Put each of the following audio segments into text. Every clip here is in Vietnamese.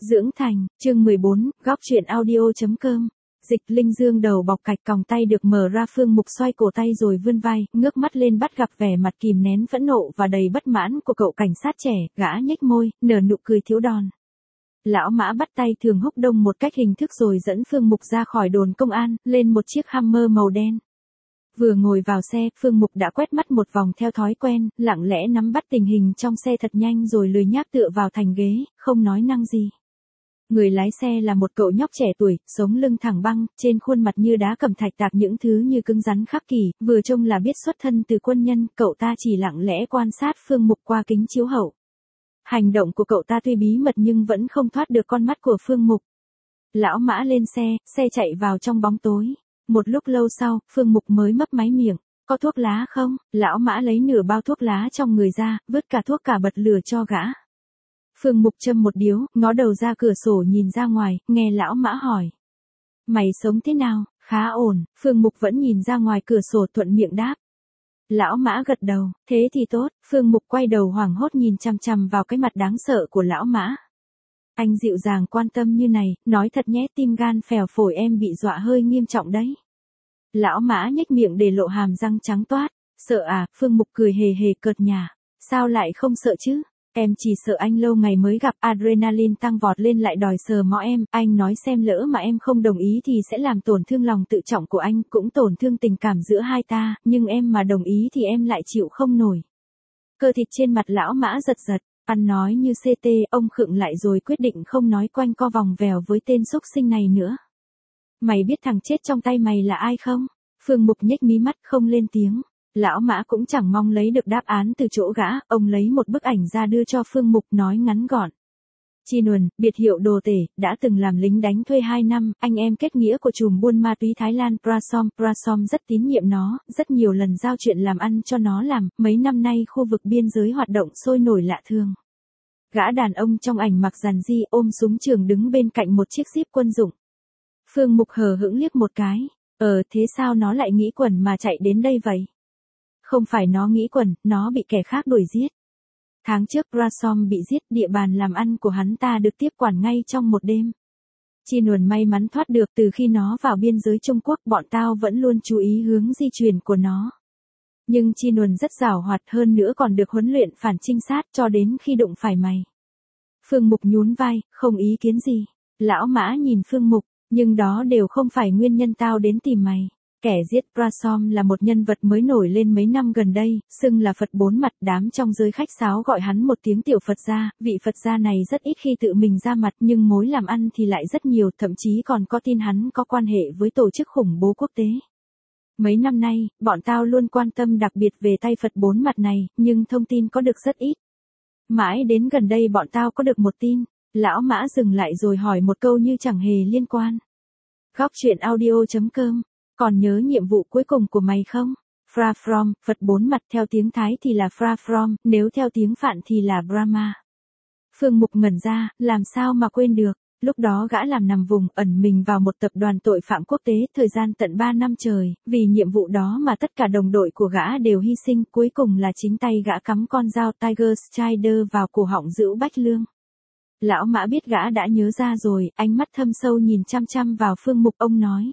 Dưỡng thành, chương 14, góc chuyện audio.com. Dịch Linh Dương đầu bọc cạch còng tay được mở ra, Phương Mục xoay cổ tay rồi vươn vai, ngước mắt lên bắt gặp vẻ mặt kìm nén phẫn nộ và đầy bất mãn của cậu cảnh sát trẻ, gã nhếch môi, nở nụ cười thiếu đòn. Lão Mã bắt tay Thường Húc Đông một cách hình thức rồi dẫn Phương Mục ra khỏi đồn công an, lên một chiếc Hummer màu đen. Vừa ngồi vào xe, Phương Mục đã quét mắt một vòng theo thói quen, lặng lẽ nắm bắt tình hình trong xe thật nhanh rồi lười nhác tựa vào thành ghế, không nói năng gì. Người lái xe là một cậu nhóc trẻ tuổi, sống lưng thẳng băng, trên khuôn mặt như đá cẩm thạch tạc những thứ như cứng rắn khắc kỷ, vừa trông là biết xuất thân từ quân nhân, cậu ta chỉ lặng lẽ quan sát Phương Mục qua kính chiếu hậu. Hành động của cậu ta tuy bí mật nhưng vẫn không thoát được con mắt của Phương Mục. Lão Mã lên xe chạy vào trong bóng tối. Một lúc lâu sau, Phương Mục mới mấp máy miệng, có thuốc lá không? Lão Mã lấy nửa bao thuốc lá trong người ra, vứt cả thuốc cả bật lửa cho gã. Phương Mục châm một điếu, ngó đầu ra cửa sổ nhìn ra ngoài, nghe Lão Mã hỏi. Mày sống thế nào? Khá ổn. Phương Mục vẫn nhìn ra ngoài cửa sổ thuận miệng đáp. Lão Mã gật đầu, thế thì tốt. Phương Mục quay đầu hoảng hốt nhìn chằm chằm vào cái mặt đáng sợ của Lão Mã. Anh dịu dàng quan tâm như này, nói thật nhé, tim gan phèo phổi em bị dọa hơi nghiêm trọng đấy. Lão Mã nhếch miệng để lộ hàm răng trắng toát. Sợ à? Phương Mục cười hề hề cợt nhả. Sao lại không sợ chứ? Em chỉ sợ anh lâu ngày mới gặp, adrenaline tăng vọt lên lại đòi sờ mõ em. Anh nói xem lỡ mà em không đồng ý thì sẽ làm tổn thương lòng tự trọng của anh, cũng tổn thương tình cảm giữa hai ta, nhưng em mà đồng ý thì em lại chịu không nổi. Cơ thịt trên mặt Lão Mã giật giật. Ăn nói như CT, ông khựng lại rồi quyết định không nói quanh co vòng vèo với tên xúc sinh này nữa. Mày biết thằng chết trong tay mày là ai không? Phương Mục nhếch mí mắt không lên tiếng. Lão Mã cũng chẳng mong lấy được đáp án từ chỗ gã, ông lấy một bức ảnh ra đưa cho Phương Mục nói ngắn gọn. Chi Nguồn, biệt hiệu Đồ Tể, đã từng làm lính đánh thuê 2 năm, anh em kết nghĩa của trùm buôn ma túy Thái Lan Prasom rất tín nhiệm nó, rất nhiều lần giao chuyện làm ăn cho nó làm, mấy năm nay khu vực biên giới hoạt động sôi nổi lạ thường. Gã đàn ông trong ảnh mặc giản dị ôm súng trường đứng bên cạnh một chiếc jeep quân dụng. Phương Mục hờ hững liếc một cái, thế sao nó lại nghĩ quẩn mà chạy đến đây vậy? Không phải nó nghĩ quẩn, nó bị kẻ khác đuổi giết. Tháng trước Prasom bị giết, địa bàn làm ăn của hắn ta được tiếp quản ngay trong một đêm. Chi Nguồn may mắn thoát được, từ khi nó vào biên giới Trung Quốc bọn tao vẫn luôn chú ý hướng di chuyển của nó. Nhưng Chi Nguồn rất giàu hoạt, hơn nữa còn được huấn luyện phản trinh sát cho đến khi đụng phải mày. Phương Mục nhún vai, không ý kiến gì. Lão Mã nhìn Phương Mục, nhưng đó đều không phải nguyên nhân tao đến tìm mày. Kẻ giết Prasom là một nhân vật mới nổi lên mấy năm gần đây, xưng là Phật bốn mặt, đám trong giới khách sáo gọi hắn một tiếng tiểu Phật gia, vị Phật gia này rất ít khi tự mình ra mặt nhưng mối làm ăn thì lại rất nhiều, thậm chí còn có tin hắn có quan hệ với tổ chức khủng bố quốc tế. Mấy năm nay, bọn tao luôn quan tâm đặc biệt về tay Phật bốn mặt này, nhưng thông tin có được rất ít. Mãi đến gần đây bọn tao có được một tin. Lão Mã dừng lại rồi hỏi một câu như chẳng hề liên quan. Góc chuyện audio.com. Còn nhớ nhiệm vụ cuối cùng của mày không? Fra From, Phật bốn mặt theo tiếng Thái thì là Fra From, nếu theo tiếng Phạn thì là Brahma. Phương Mục ngẩn ra, làm sao mà quên được. Lúc đó gã làm nằm vùng, ẩn mình vào một tập đoàn tội phạm quốc tế, thời gian tận 3 năm trời, vì nhiệm vụ đó mà tất cả đồng đội của gã đều hy sinh, cuối cùng là chính tay gã cắm con dao Tiger Strider vào cổ họng Dữu Bách Lương. Lão Mã biết gã đã nhớ ra rồi, ánh mắt thâm sâu nhìn chăm chăm vào Phương Mục, ông nói.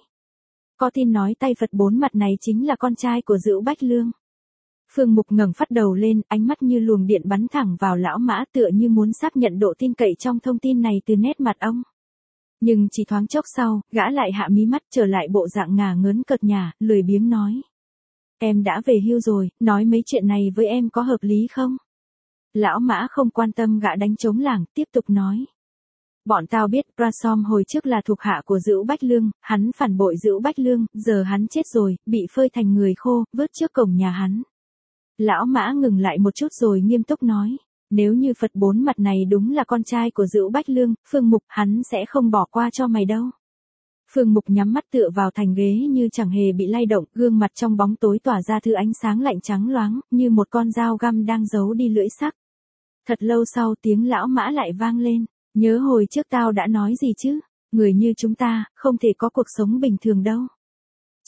Có tin nói tay Phật bốn mặt này chính là con trai của Dữu Bách Lương. Phương Mục ngẩng phát đầu lên, ánh mắt như luồng điện bắn thẳng vào Lão Mã, tựa như muốn xác nhận độ tin cậy trong thông tin này từ nét mặt ông. Nhưng chỉ thoáng chốc sau, gã lại hạ mí mắt trở lại bộ dạng ngả ngớn cợt nhả, lười biếng nói. Em đã về hưu rồi, nói mấy chuyện này với em có hợp lý không? Lão Mã không quan tâm gã đánh trống lảng, tiếp tục nói. Bọn tao biết Prasom hồi trước là thuộc hạ của Dữu Bách Lương, hắn phản bội Dữu Bách Lương, giờ hắn chết rồi, bị phơi thành người khô, vớt trước cổng nhà hắn. Lão Mã ngừng lại một chút rồi nghiêm túc nói, nếu như Phật bốn mặt này đúng là con trai của Dữu Bách Lương, Phương Mục, hắn sẽ không bỏ qua cho mày đâu. Phương Mục nhắm mắt tựa vào thành ghế như chẳng hề bị lay động, gương mặt trong bóng tối tỏa ra thứ ánh sáng lạnh trắng loáng, như một con dao găm đang giấu đi lưỡi sắc. Thật lâu sau tiếng Lão Mã lại vang lên. Nhớ hồi trước tao đã nói gì chứ, người như chúng ta, không thể có cuộc sống bình thường đâu.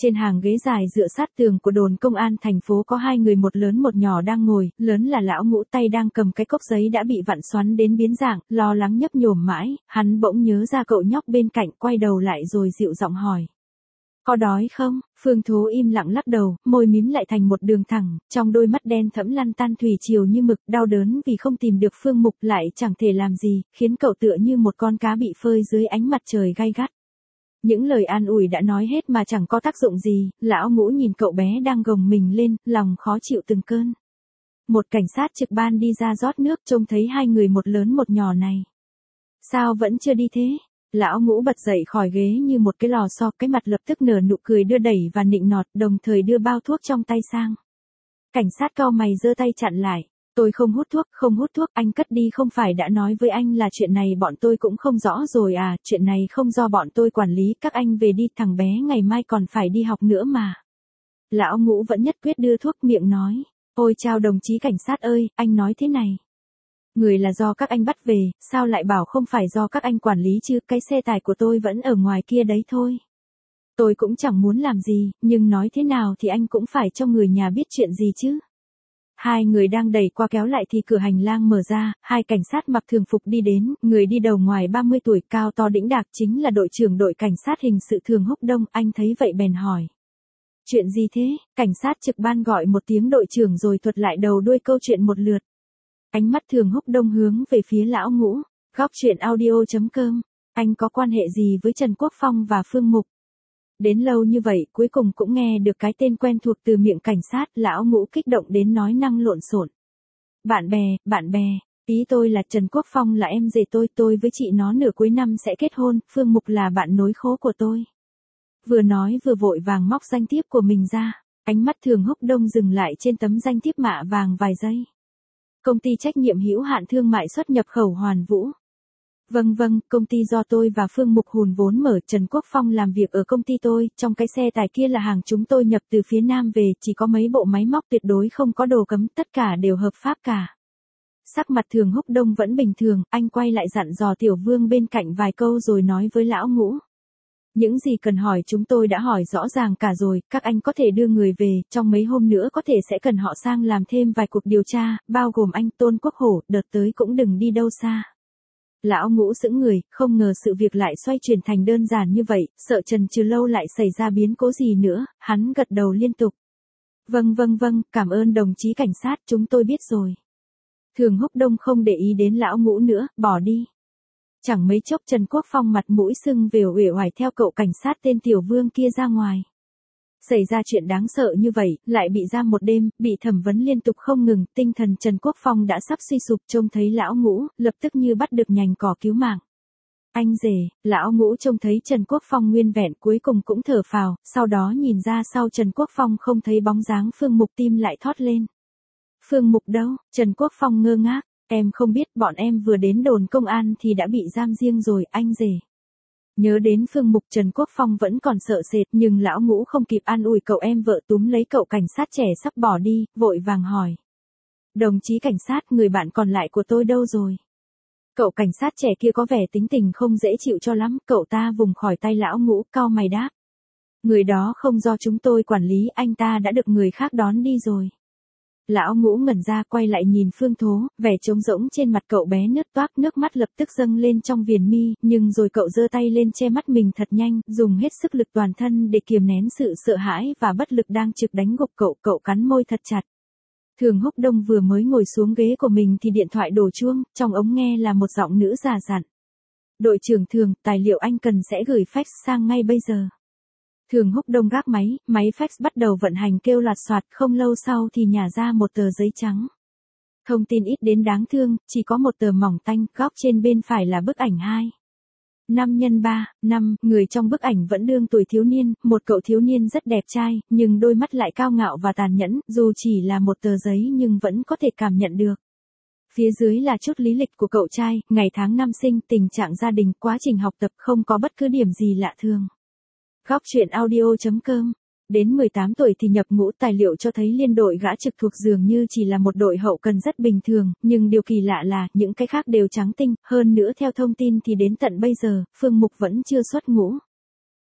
Trên hàng ghế dài dựa sát tường của đồn công an thành phố có hai người, một lớn một nhỏ đang ngồi, lớn là lão Ngũ, tay đang cầm cái cốc giấy đã bị vặn xoắn đến biến dạng, lo lắng nhấp nhổm mãi, hắn bỗng nhớ ra cậu nhóc bên cạnh, quay đầu lại rồi dịu giọng hỏi. Có đói không? Phương Thố im lặng lắc đầu, môi mím lại thành một đường thẳng, trong đôi mắt đen thẫm lăn tan thủy triều như mực, đau đớn vì không tìm được Phương Mục lại chẳng thể làm gì, khiến cậu tựa như một con cá bị phơi dưới ánh mặt trời gay gắt. Những lời an ủi đã nói hết mà chẳng có tác dụng gì, lão Ngũ nhìn cậu bé đang gồng mình lên, lòng khó chịu từng cơn. Một cảnh sát trực ban đi ra rót nước, trông thấy hai người một lớn một nhỏ này. Sao vẫn chưa đi thế? Lão Ngũ bật dậy khỏi ghế như một cái lò xo, cái mặt lập tức nở nụ cười đưa đẩy và nịnh nọt, đồng thời đưa bao thuốc trong tay sang. Cảnh sát cau mày giơ tay chặn lại. Tôi không hút thuốc, không hút thuốc, anh cất đi, không phải đã nói với anh là chuyện này bọn tôi cũng không rõ rồi à, chuyện này không do bọn tôi quản lý, các anh về đi, thằng bé ngày mai còn phải đi học nữa mà. Lão Ngũ vẫn nhất quyết đưa thuốc, miệng nói. Ôi chao đồng chí cảnh sát ơi, anh nói thế này. Người là do các anh bắt về, sao lại bảo không phải do các anh quản lý chứ, cái xe tải của tôi vẫn ở ngoài kia đấy thôi. Tôi cũng chẳng muốn làm gì, nhưng nói thế nào thì anh cũng phải cho người nhà biết chuyện gì chứ. Hai người đang đẩy qua kéo lại thì cửa hành lang mở ra, hai cảnh sát mặc thường phục đi đến, người đi đầu ngoài 30 tuổi, cao to đĩnh đạc, chính là đội trưởng đội cảnh sát hình sự Thường Húc Đông, anh thấy vậy bèn hỏi. Chuyện gì thế? Cảnh sát trực ban gọi một tiếng đội trưởng rồi thuật lại đầu đuôi câu chuyện một lượt. Ánh mắt Thường Húc Đông hướng về phía lão Ngũ. Góc truyện audio.com. Anh có quan hệ gì với Trần Quốc Phong và Phương Mục? Đến lâu như vậy cuối cùng cũng nghe được cái tên quen thuộc từ miệng cảnh sát, lão Ngũ kích động đến nói năng lộn xộn. Bạn bè, ý tôi là Trần Quốc Phong là em rể tôi với chị nó nửa cuối năm sẽ kết hôn, Phương Mục là bạn nối khố của tôi. Vừa nói vừa vội vàng móc danh thiếp của mình ra, ánh mắt Thường Húc Đông dừng lại trên tấm danh thiếp mạ vàng vài giây. Công ty trách nhiệm hữu hạn thương mại xuất nhập khẩu Hoàn Vũ. Vâng, công ty do tôi và Phương Mục hùn vốn mở, Trần Quốc Phong làm việc ở công ty tôi, trong cái xe tải kia là hàng chúng tôi nhập từ phía Nam về, chỉ có mấy bộ máy móc, tuyệt đối không có đồ cấm, tất cả đều hợp pháp cả. Sắc mặt Thường Húc Đông vẫn bình thường, anh quay lại dặn dò Tiểu Vương bên cạnh vài câu rồi nói với lão Ngũ. Những gì cần hỏi chúng tôi đã hỏi rõ ràng cả rồi, các anh có thể đưa người về, trong mấy hôm nữa có thể sẽ cần họ sang làm thêm vài cuộc điều tra, bao gồm anh Tôn Quốc Hổ, đợt tới cũng đừng đi đâu xa. Lão Ngũ sững người, không ngờ sự việc lại xoay chuyển thành đơn giản như vậy, sợ chần chừ lâu lại xảy ra biến cố gì nữa, hắn gật đầu liên tục. Vâng, cảm ơn đồng chí cảnh sát, chúng tôi biết rồi. Thường Húc Đông không để ý đến lão Ngũ nữa, bỏ đi. Chẳng mấy chốc Trần Quốc Phong mặt mũi sưng vèo uể oải theo cậu cảnh sát tên Tiểu Vương kia ra ngoài. Xảy ra chuyện đáng sợ như vậy, lại bị giam một đêm, bị thẩm vấn liên tục không ngừng, tinh thần Trần Quốc Phong đã sắp suy sụp, trông thấy lão Ngũ, lập tức như bắt được nhành cỏ cứu mạng. Anh rể, lão Ngũ trông thấy Trần Quốc Phong nguyên vẹn cuối cùng cũng thở phào, sau đó nhìn ra sau Trần Quốc Phong không thấy bóng dáng Phương Mục, tim lại thót lên. Phương Mục đâu? Trần Quốc Phong ngơ ngác, em không biết, bọn em vừa đến đồn công an thì đã bị giam riêng rồi, anh rể. Nhớ đến Phương Mục, Trần Quốc Phong vẫn còn sợ sệt, nhưng lão Ngũ không kịp an ủi cậu em vợ, túm lấy cậu cảnh sát trẻ sắp bỏ đi, vội vàng hỏi. Đồng chí cảnh sát, người bạn còn lại của tôi đâu rồi? Cậu cảnh sát trẻ kia có vẻ tính tình không dễ chịu cho lắm, cậu ta vùng khỏi tay lão Ngũ, cau mày đáp. Người đó không do chúng tôi quản lý, anh ta đã được người khác đón đi rồi. Lão Ngũ ngẩn ra, quay lại nhìn Phương Thố, vẻ trống rỗng trên mặt cậu bé nứt toác, nước mắt lập tức dâng lên trong viền mi, nhưng rồi cậu giơ tay lên che mắt mình thật nhanh, dùng hết sức lực toàn thân để kiềm nén sự sợ hãi và bất lực đang trực đánh gục cậu cắn môi thật chặt. Thường Húc Đông vừa mới ngồi xuống ghế của mình thì điện thoại đổ chuông, trong ống nghe là một giọng nữ già dặn. Đội trưởng Thường, tài liệu anh cần sẽ gửi fax sang ngay bây giờ. Thường Húc Đông gác máy fax bắt đầu vận hành kêu loạt soạt, không lâu sau thì nhả ra một tờ giấy trắng. Thông tin ít đến đáng thương, chỉ có một tờ mỏng tanh, góc trên bên phải là bức ảnh 5x3, người trong bức ảnh vẫn đương tuổi thiếu niên, một cậu thiếu niên rất đẹp trai, nhưng đôi mắt lại cao ngạo và tàn nhẫn, dù chỉ là một tờ giấy nhưng vẫn có thể cảm nhận được. Phía dưới là chút lý lịch của cậu trai, ngày tháng năm sinh, tình trạng gia đình, quá trình học tập, không có bất cứ điểm gì lạ thường. Góc truyện audio.com. Đến 18 tuổi thì nhập ngũ, tài liệu cho thấy liên đội gã trực thuộc dường như chỉ là một đội hậu cần rất bình thường, nhưng điều kỳ lạ là, những cái khác đều trắng tinh, hơn nữa theo thông tin thì đến tận bây giờ, Phương Mục vẫn chưa xuất ngũ.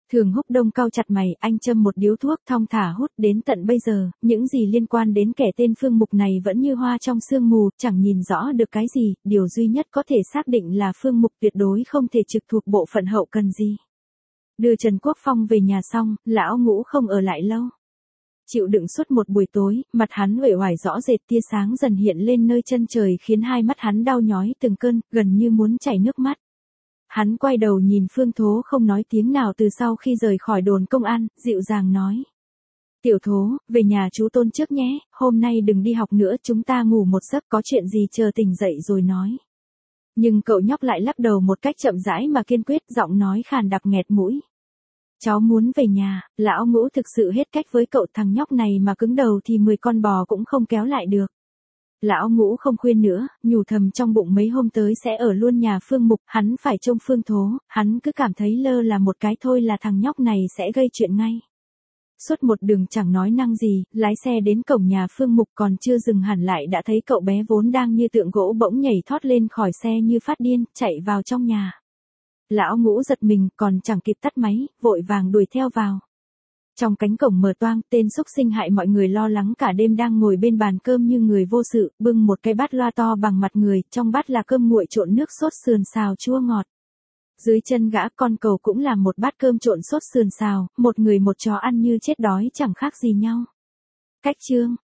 Thường Húc Đông cau chặt mày, anh châm một điếu thuốc thong thả hút, đến tận bây giờ, những gì liên quan đến kẻ tên Phương Mục này vẫn như hoa trong sương mù, chẳng nhìn rõ được cái gì, điều duy nhất có thể xác định là Phương Mục tuyệt đối không thể trực thuộc bộ phận hậu cần gì. Đưa Trần Quốc Phong về nhà xong, lão Ngũ không ở lại lâu. Chịu đựng suốt một buổi tối, mặt hắn uể oải rõ rệt, tia sáng dần hiện lên nơi chân trời khiến hai mắt hắn đau nhói từng cơn, gần như muốn chảy nước mắt. Hắn quay đầu nhìn Phương Thố không nói tiếng nào từ sau khi rời khỏi đồn công an, dịu dàng nói. Tiểu Thố, về nhà chú Tôn trước nhé, hôm nay đừng đi học nữa, chúng ta ngủ một giấc, có chuyện gì chờ tỉnh dậy rồi nói. Nhưng cậu nhóc lại lắc đầu một cách chậm rãi mà kiên quyết, giọng nói khàn đặc nghẹt mũi. Cháu muốn về nhà. Lão Ngũ thực sự hết cách với cậu, thằng nhóc này mà cứng đầu thì 10 con bò cũng không kéo lại được. Lão Ngũ không khuyên nữa, nhủ thầm trong bụng mấy hôm tới sẽ ở luôn nhà Phương Mục, hắn phải trông Phương Thố, hắn cứ cảm thấy lơ là một cái thôi là thằng nhóc này sẽ gây chuyện ngay. Suốt một đường chẳng nói năng gì, lái xe đến cổng nhà Phương Mục còn chưa dừng hẳn lại đã thấy cậu bé vốn đang như tượng gỗ bỗng nhảy thoát lên khỏi xe như phát điên, chạy vào trong nhà. Lão Ngũ giật mình, còn chẳng kịp tắt máy, vội vàng đuổi theo vào. Trong cánh cổng mở toang, tên xúc sinh hại mọi người lo lắng cả đêm đang ngồi bên bàn cơm như người vô sự, bưng một cái bát loa to bằng mặt người, trong bát là cơm nguội trộn nước sốt sườn xào chua ngọt. Dưới chân gã con cừu cũng là một bát cơm trộn sốt sườn xào, một người một chó ăn như chết đói chẳng khác gì nhau. Cách chương